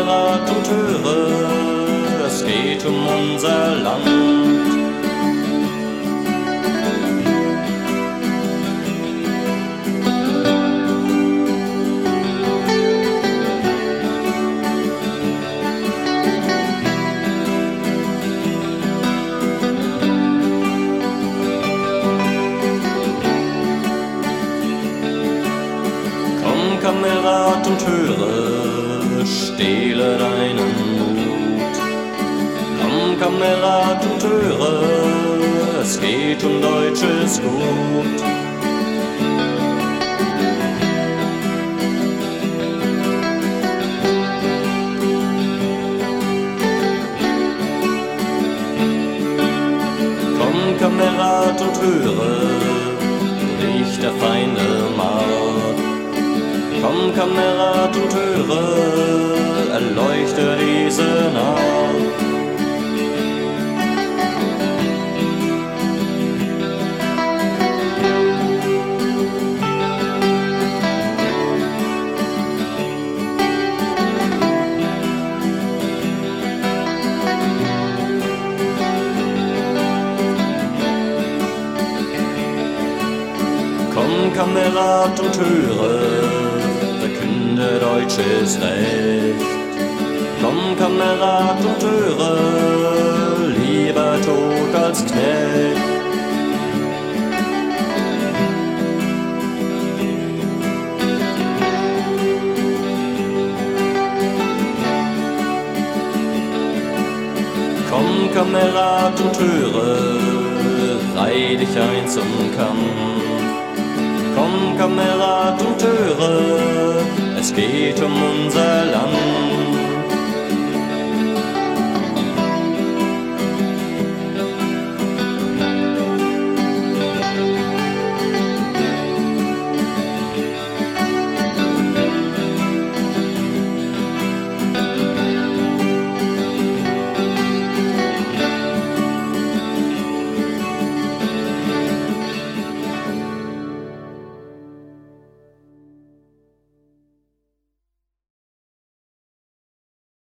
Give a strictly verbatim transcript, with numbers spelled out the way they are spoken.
Kamerad und höre, es geht um unser Land. Komm, Kamerad, und höre, stehle deinen Mut. Komm, Kamerad, und höre, es geht um deutsches Gut. Komm, Kamerad, und höre, riecht der Feinde Mord. Komm, Kamerad, und höre, erleuchte diese Nacht. Komm, Kamerad, und höre, verkünde deutsches Recht. Komm, Kamerad, und höre, lieber Tod als Knecht. Komm, Kamerad, und höre, reih dich ein zum Kampf. Komm, Kamerad, und höre, es geht um unser Land.